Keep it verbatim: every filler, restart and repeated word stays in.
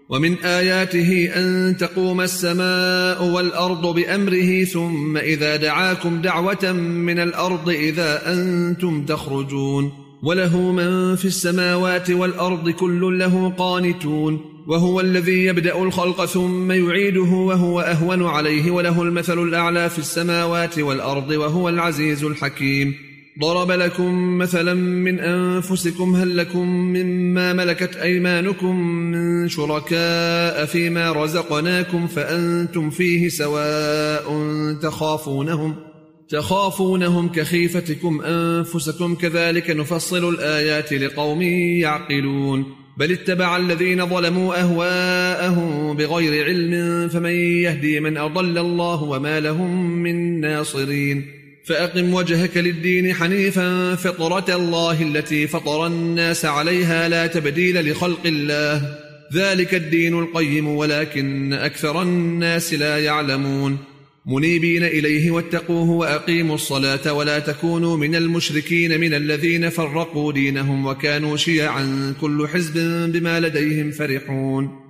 ومن آياته أن تقوم السماء والأرض بأمره ثم إذا دعاكم دعوة من الأرض إذا أنتم تخرجون وله من في السماوات والأرض كل له قانتون وهو الذي يبدأ الخلق ثم يعيده وهو أهون عليه وله المثل الأعلى في السماوات والأرض وهو العزيز الحكيم ضرب لكم مثلا من أنفسكم هل لكم مما ملكت أيمانكم من شركاء فيما رزقناكم فأنتم فيه سواء تخافونهم تخافونهم كخيفتكم أنفسكم كذلك نفصل الآيات لقوم يعقلون بل اتبع الذين ظلموا أهواءهم بغير علم فمن يهدي من أضل الله وما لهم من ناصرين فأقم وجهك للدين حنيفا فطرة الله التي فطر الناس عليها لا تبديل لخلق الله ذلك الدين القيم ولكن أكثر الناس لا يعلمون منيبين إليه واتقوه وأقيموا الصلاة ولا تكونوا من المشركين من الذين فرقوا دينهم وكانوا شيعا كل حزب بما لديهم فرحون